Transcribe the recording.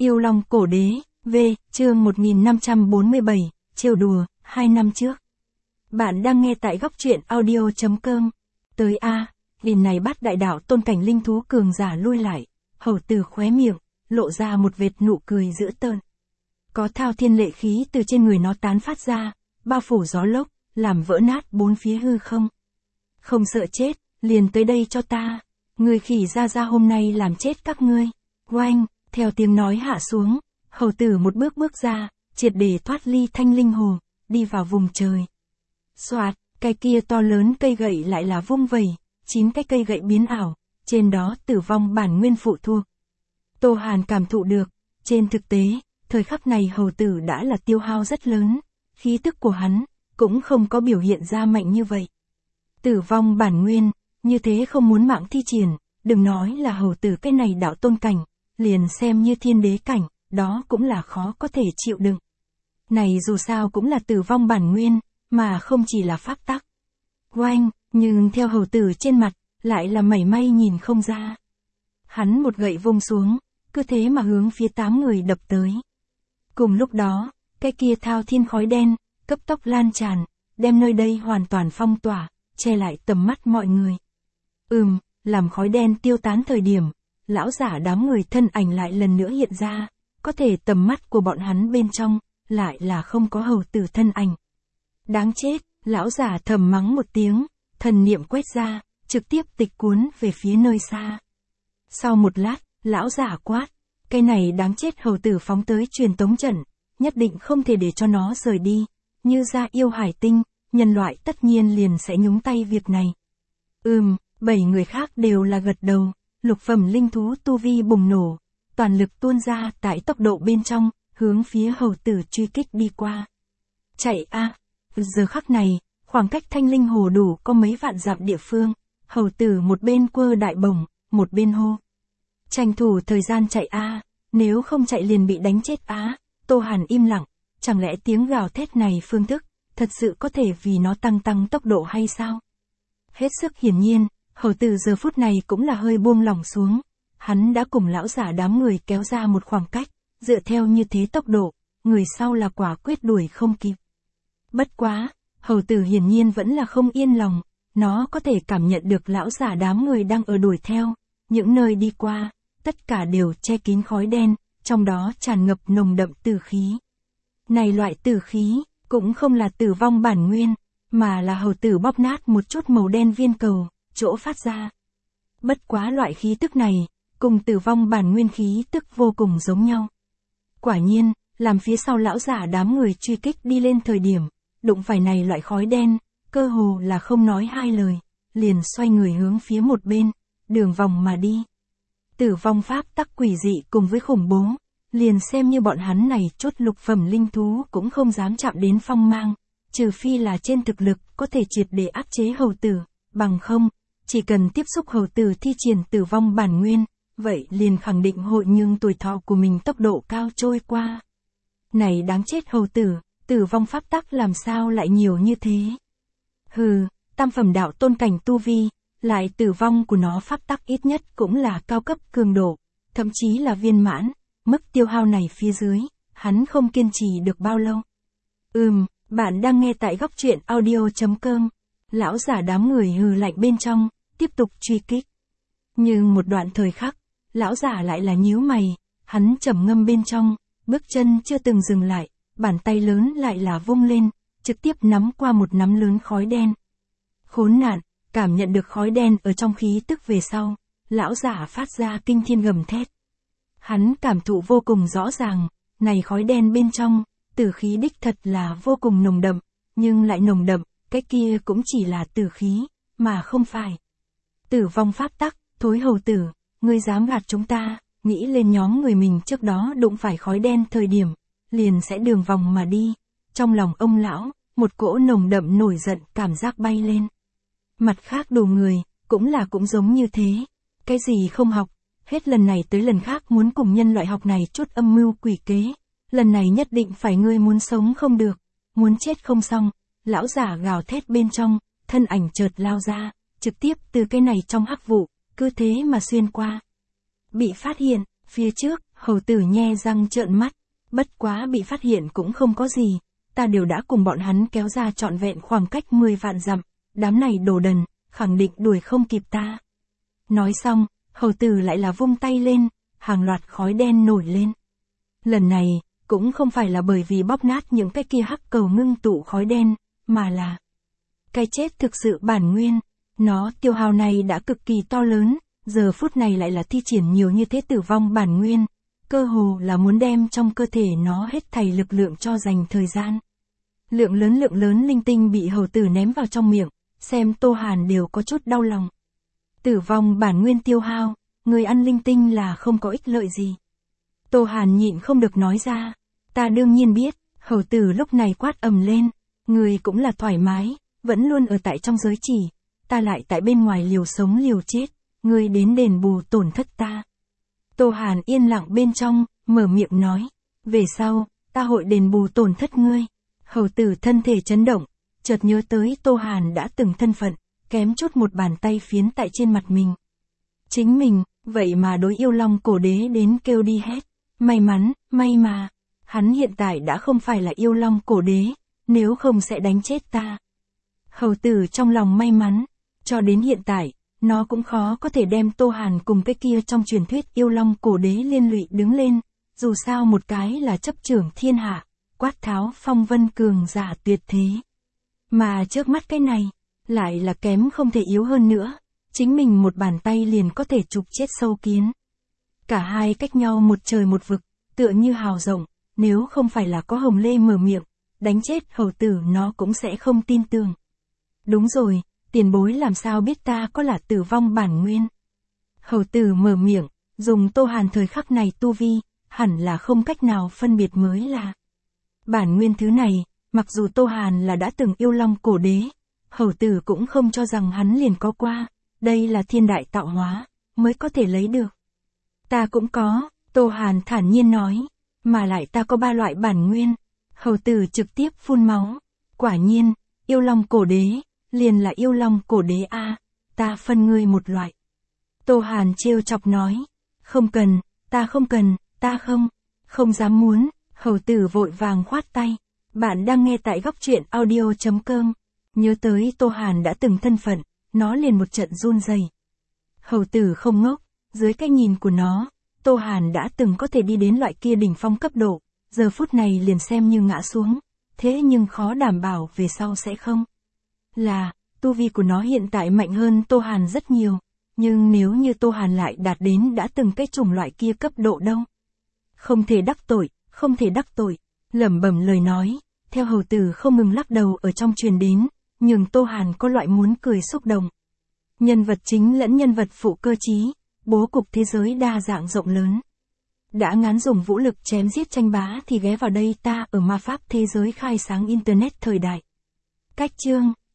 Yêu Long Cổ Đế, V, chương 1547, trêu đùa, 2 năm trước. Bạn đang nghe tại góc truyện audio.com. Tới A, lần này bắt đại đạo tôn cảnh linh thú cường giả lui lại, hầu tử khóe miệng, lộ ra một vệt nụ cười dữ tợn. Có thao thiên lệ khí từ trên người nó tán phát ra, bao phủ gió lốc, làm vỡ nát bốn phía hư không. Không sợ chết, liền tới đây cho ta. Người khỉ ra hôm nay làm chết các ngươi. Oanh, theo tiếng nói hạ xuống, hầu tử một bước bước ra, triệt để thoát ly thanh linh hồ, đi vào vùng trời. Soạt, cái kia to lớn cây gậy lại là vung vẩy, 9 cái cây gậy biến ảo, trên đó tử vong bản nguyên phụ thuộc. Tô Hàn cảm thụ được, trên thực tế, thời khắc này hầu tử đã là tiêu hao rất lớn, khí tức của hắn cũng không có biểu hiện ra mạnh như vậy. Tử vong bản nguyên, như thế không muốn mạng thi triển, đừng nói là hầu tử cái này đạo tôn cảnh, liền xem như thiên đế cảnh, đó cũng là khó có thể chịu đựng. Này dù sao cũng là tử vong bản nguyên, mà không chỉ là pháp tắc. Oanh, nhưng theo hầu tử trên mặt, lại là mảy may nhìn không ra. Hắn một gậy vung xuống, cứ thế mà hướng phía 8 người đập tới. Cùng lúc đó, cái kia thao thiên khói đen, cấp tốc lan tràn, đem nơi đây hoàn toàn phong tỏa, che lại tầm mắt mọi người. Làm khói đen tiêu tán thời điểm, lão giả đám người thân ảnh lại lần nữa hiện ra, có thể tầm mắt của bọn hắn bên trong, lại là không có hầu tử thân ảnh. Đáng chết, lão giả thầm mắng một tiếng, thần niệm quét ra, trực tiếp tịch cuốn về phía nơi xa. Sau một lát, lão giả quát, cái này đáng chết hầu tử phóng tới truyền tống trận, nhất định không thể để cho nó rời đi, như ra yêu hải tinh, nhân loại tất nhiên liền sẽ nhúng tay việc này. 7 người khác đều là gật đầu, lục phẩm linh thú tu vi bùng nổ, toàn lực tuôn ra tại tốc độ bên trong, hướng phía hầu tử truy kích đi qua. Chạy a! Giờ khắc này, khoảng cách thanh linh hồ đủ có mấy vạn dặm địa phương, hầu tử một bên quơ đại bổng, một bên hô. Tranh thủ thời gian chạy a, nếu không chạy liền bị đánh chết á. Tô Hàn im lặng, chẳng lẽ tiếng gào thét này phương thức, thật sự có thể vì nó tăng tốc độ hay sao? Hết sức hiển nhiên, hầu tử giờ phút này cũng là hơi buông lỏng xuống, hắn đã cùng lão giả đám người kéo ra một khoảng cách, dựa theo như thế tốc độ, người sau là quả quyết đuổi không kịp. Bất quá, hầu tử hiển nhiên vẫn là không yên lòng, nó có thể cảm nhận được lão giả đám người đang ở đuổi theo, những nơi đi qua, tất cả đều che kín khói đen, trong đó tràn ngập nồng đậm tử khí. Này loại tử khí, cũng không là tử vong bản nguyên, mà là hầu tử bóp nát một chút màu đen viên cầu, chỗ phát ra. Bất quá loại khí tức này, cùng tử vong bản nguyên khí tức vô cùng giống nhau. Quả nhiên, làm phía sau lão giả đám người truy kích đi lên thời điểm, đụng phải này loại khói đen, cơ hồ là không nói hai lời, liền xoay người hướng phía một bên, đường vòng mà đi. Tử vong pháp tắc quỷ dị cùng với khủng bố, liền xem như bọn hắn này chốt lục phẩm linh thú cũng không dám chạm đến phong mang, trừ phi là trên thực lực có thể triệt để áp chế hầu tử, bằng không, chỉ cần tiếp xúc hầu tử thi triển tử vong bản nguyên, vậy liền khẳng định hội nhưng tuổi thọ của mình tốc độ cao trôi qua. Này đáng chết hầu tử, tử vong pháp tắc làm sao lại nhiều như thế? Tam phẩm đạo tôn cảnh tu vi, lại tử vong của nó pháp tắc ít nhất cũng là cao cấp cường độ, thậm chí là viên mãn, mức tiêu hao này phía dưới, hắn không kiên trì được bao lâu. Bạn đang nghe tại góc truyện audio.com, lão giả đám người hừ lạnh bên trong, tiếp tục truy kích. Nhưng một đoạn thời khắc, lão giả lại là nhíu mày, hắn trầm ngâm bên trong, bước chân chưa từng dừng lại, bàn tay lớn lại là vung lên, trực tiếp nắm qua một nắm lớn khói đen. Khốn nạn, cảm nhận được khói đen ở trong khí tức về sau, lão giả phát ra kinh thiên gầm thét. Hắn cảm thụ vô cùng rõ ràng, này khói đen bên trong, tử khí đích thật là vô cùng nồng đậm, nhưng lại nồng đậm, cái kia cũng chỉ là tử khí, mà không phải tử vong pháp tắc. Thối hầu tử, ngươi dám gạt chúng ta, nghĩ lên nhóm người mình trước đó đụng phải khói đen thời điểm, liền sẽ đường vòng mà đi. Trong lòng ông lão, một cỗ nồng đậm nổi giận cảm giác bay lên. Mặt khác đồ người, cũng giống như thế. Cái gì không học, hết lần này tới lần khác muốn cùng nhân loại học này chút âm mưu quỷ kế. Lần này nhất định phải ngươi muốn sống không được, muốn chết không xong. Lão giả gào thét bên trong, thân ảnh chợt lao ra, trực tiếp từ cái này trong hắc vụ, cứ thế mà xuyên qua. Bị phát hiện, phía trước, Hầu tử nhe răng trợn mắt, bất quá bị phát hiện cũng không có gì, ta đều đã cùng bọn hắn kéo ra trọn vẹn khoảng cách 10 vạn dặm, đám này đồ đần, khẳng định đuổi không kịp ta. Nói xong, hầu tử lại là vung tay lên, hàng loạt khói đen nổi lên. Lần này, cũng không phải là bởi vì bóp nát những cái kia hắc cầu ngưng tụ khói đen, mà là cái chết thực sự bản nguyên. Nó tiêu hao này đã cực kỳ to lớn, giờ phút này lại là thi triển nhiều như thế tử vong bản nguyên, cơ hồ là muốn đem trong cơ thể nó hết thảy lực lượng cho dành thời gian. Lượng lớn linh tinh bị hầu tử ném vào trong miệng, xem Tô Hàn đều có chút đau lòng. Tử vong bản nguyên tiêu hao, người ăn linh tinh là không có ích lợi gì. Tô Hàn nhịn không được nói ra, ta đương nhiên biết, hầu tử lúc này quát ầm lên, người cũng là thoải mái, vẫn luôn ở tại trong giới chỉ, ta lại tại bên ngoài liều sống liều chết, ngươi đến đền bù tổn thất ta. Tô Hàn yên lặng bên trong, mở miệng nói, về sau, ta hội đền bù tổn thất ngươi. Hầu tử thân thể chấn động, chợt nhớ tới Tô Hàn đã từng thân phận, kém chút một bàn tay phiến tại trên mặt mình. Chính mình, vậy mà đối yêu long cổ đế đến kêu đi hết, may mắn, may mà, hắn hiện tại đã không phải là yêu long cổ đế, nếu không sẽ đánh chết ta. Hầu tử trong lòng may mắn, cho đến hiện tại, nó cũng khó có thể đem Tô Hàn cùng cái kia trong truyền thuyết yêu long cổ đế liên lụy đứng lên, dù sao một cái là chấp trưởng thiên hạ, quát tháo phong vân cường giả tuyệt thế. Mà trước mắt cái này, lại là kém không thể yếu hơn nữa, chính mình một bàn tay liền có thể trục chết sâu kiến. Cả hai cách nhau một trời một vực, tựa như hào rộng, nếu không phải là có Hồng Lê mở miệng, đánh chết hầu tử nó cũng sẽ không tin tưởng. Đúng rồi, tiền bối làm sao biết ta có là tử vong bản nguyên. Hầu tử mở miệng, dùng Tô Hàn thời khắc này tu vi, hẳn là không cách nào phân biệt mới là. Bản nguyên thứ này, mặc dù Tô Hàn là đã từng yêu long cổ đế, hầu tử cũng không cho rằng hắn liền có qua, đây là thiên đại tạo hóa, mới có thể lấy được. Ta cũng có, Tô Hàn thản nhiên nói, mà lại ta có 3 loại bản nguyên. Hầu tử trực tiếp phun máu, quả nhiên, yêu long cổ đế, liền là yêu long cổ đế a, ta phân ngươi một loại. Tô Hàn trêu chọc nói, không cần, ta không dám muốn. Hầu tử vội vàng khoát tay, bạn đang nghe tại góc truyện audio.com, nhớ tới Tô Hàn đã từng thân phận, nó liền một trận run rẩy. Hầu tử không ngốc, dưới cái nhìn của nó, Tô Hàn đã từng có thể đi đến loại kia đỉnh phong cấp độ, giờ phút này liền xem như ngã xuống, thế nhưng khó đảm bảo về sau sẽ không. Là, tu vi của nó hiện tại mạnh hơn Tô Hàn rất nhiều, nhưng nếu như Tô Hàn lại đạt đến đã từng cái chủng loại kia cấp độ đâu. Không thể đắc tội, lẩm bẩm lời nói, theo hầu tử không ngừng lắc đầu ở trong truyền đến, nhưng Tô Hàn có loại muốn cười xúc động. Nhân vật chính lẫn nhân vật phụ cơ trí, bố cục thế giới đa dạng rộng lớn. Đã ngán dùng vũ lực chém giết tranh bá thì ghé vào đây ta ở ma pháp thế giới khai sáng internet thời đại. Cách chương